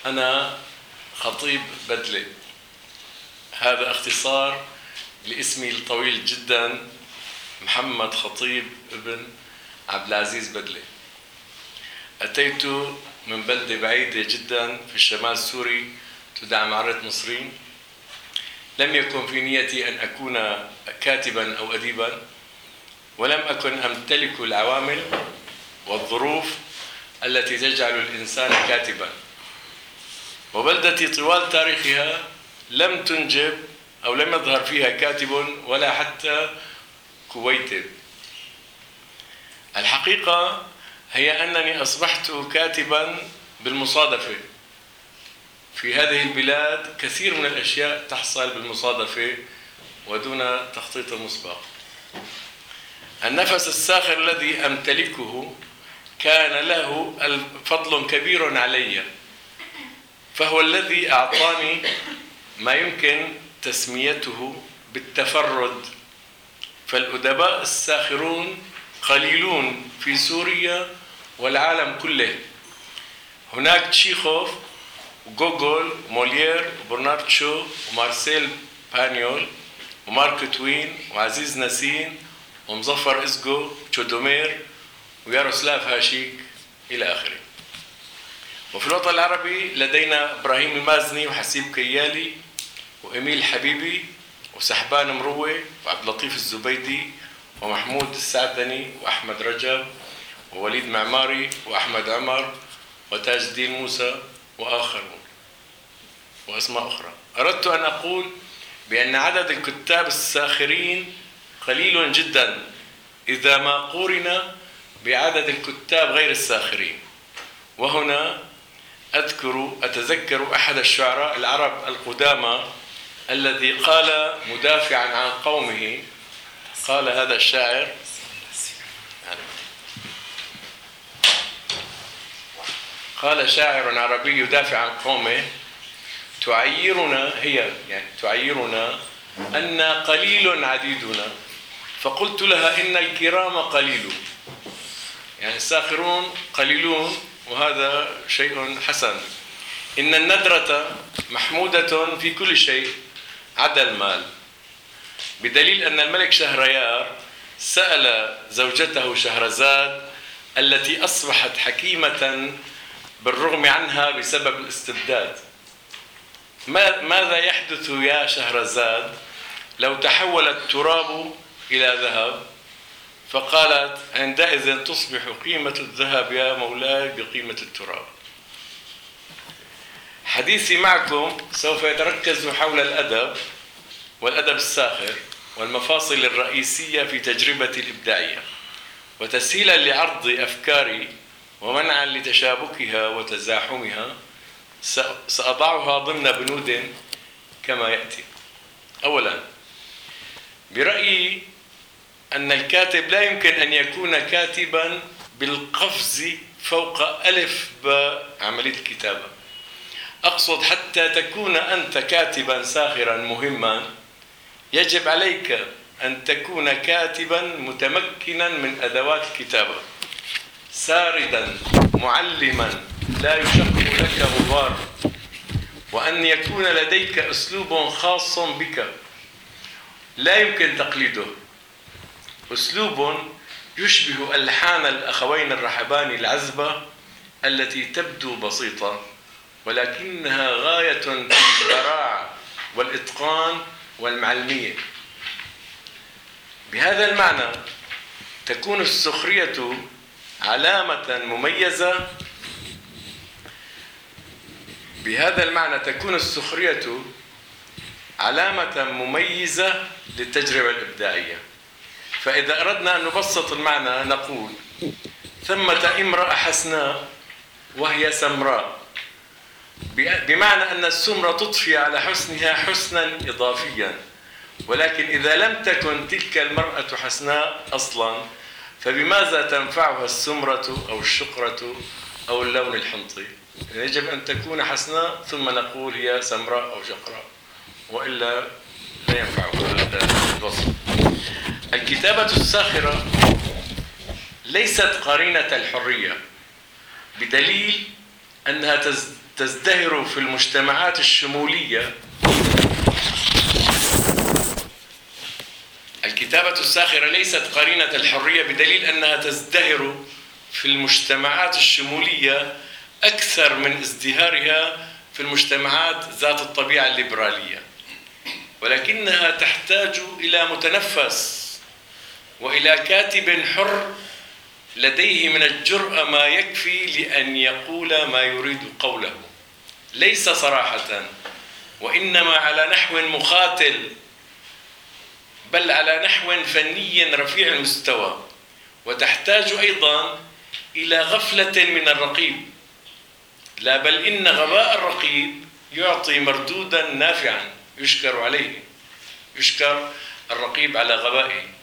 أنا خطيب بدلة. هذا اختصار لاسمي الطويل جدا، محمد خطيب ابن عبد العزيز بدلة. أتيت من بلدة بعيدة جدا في الشمال السوري تدعى معرة نصرين. لم يكن في نيتي أن أكون كاتبا أو أديبا، ولم أكن أمتلك العوامل والظروف التي تجعل الإنسان كاتبا. وبلدتي طوال تاريخها لم تنجب أو لم يظهر فيها كاتب ولا حتى كويتب. الحقيقة هي أنني أصبحت كاتبا بالمصادفة. في هذه البلاد كثير من الأشياء تحصل بالمصادفة ودون تخطيط مسبق. النفس الساخر الذي أمتلكه كان له فضل كبير علي، فهو الذي أعطاني ما يمكن تسميته بالتفرد. فالأدباء الساخرون قليلون في سوريا والعالم كله. هناك تشيخوف وغوغول وموليير وبرنارد شو ومارسيل بانيول ومارك توين وعزيز نسين ومظفر إزغو وتشودومير وياروسلاف هاشيك إلى آخره. وفي الوطن العربي لدينا إبراهيم المازني وحسيب كيالي وإميل حبيبي وسحبان مروة وعبد اللطيف الزبيدي ومحمود السعدني وأحمد رجب ووليد معماري وأحمد عمر وتاج الدين موسى وآخرون وأسماء أخرى. أردت أن أقول بأن عدد الكتاب الساخرين قليل جدا إذا ما قورن بعدد الكتاب غير الساخرين. وهنا أتذكر أحد الشعراء العرب القدامى الذي قال مدافعا عن قومه، قال هذا الشاعر: قال شاعر عربي يدافع عن قومه: تعيرنا أن قليل عديدنا، فقلت لها إن الكرام قليل. يعني الساخرون قليلون وهذا شيء حسن. إن الندرة محمودة في كل شيء عدا المال، بدليل أن الملك شهريار سأل زوجته شهرزاد التي أصبحت حكيمة بالرغم عنها بسبب الاستبداد: ماذا يحدث يا شهرزاد لو تحول التراب إلى ذهب؟ فقالت: عندئذ تصبح قيمة الذهب يا مولاي بقيمة التراب. حديثي معكم سوف يتركز حول الأدب والأدب الساخر والمفاصل الرئيسية في تجربتي الإبداعية، وتسهيلا لعرض أفكاري ومنعا لتشابكها وتزاحمها سأضعها ضمن بنود كما يأتي. أولا، برأيي أن الكاتب لا يمكن أن يكون كاتبا بالقفز فوق ألف بعملية الكتابة. أقصد حتى تكون أنت كاتبا ساخرا مهما يجب عليك أن تكون كاتبا متمكنا من أدوات الكتابة، ساردا معلما لا يشق لك غبار، وأن يكون لديك أسلوب خاص بك لا يمكن تقليده، أسلوب يشبه ألحان الأخوين الرحباني العذبة التي تبدو بسيطة ولكنها غاية في البراعة والإتقان والمعلمية. بهذا المعنى تكون السخرية علامة مميزة للتجربة الإبداعية. فإذا أردنا أن نبسط المعنى نقول: ثمة امرأة حسناء وهي سمراء، بمعنى أن السمرة تضفي على حسنها حسنا إضافيا، ولكن إذا لم تكن تلك المرأة حسناء أصلا فبماذا تنفعها السمرة أو الشقرة أو اللون الحنطي؟ يجب أن تكون حسناء ثم نقول هي سمراء أو شقراء، وإلا لا ينفعها هذا الوصف. الكتابة الساخرة ليست قرينة الحرية، بدليل أنها تزدهر في المجتمعات الشمولية. الكتابة الساخرة ليست قرينة الحرية، بدليل أنها تزدهر في المجتمعات الشمولية أكثر من ازدهارها في المجتمعات ذات الطبيعة الليبرالية، ولكنها تحتاج إلى متنفس وإلى كاتب حر لديه من الجرأة ما يكفي لأن يقول ما يريد قوله، ليس صراحة وإنما على نحو مخاتل، بل على نحو فني رفيع المستوى. وتحتاج أيضا إلى غفلة من الرقيب، لا بل إن غباء الرقيب يعطي مردودا نافعا يشكر عليه، يشكر الرقيب على غبائه.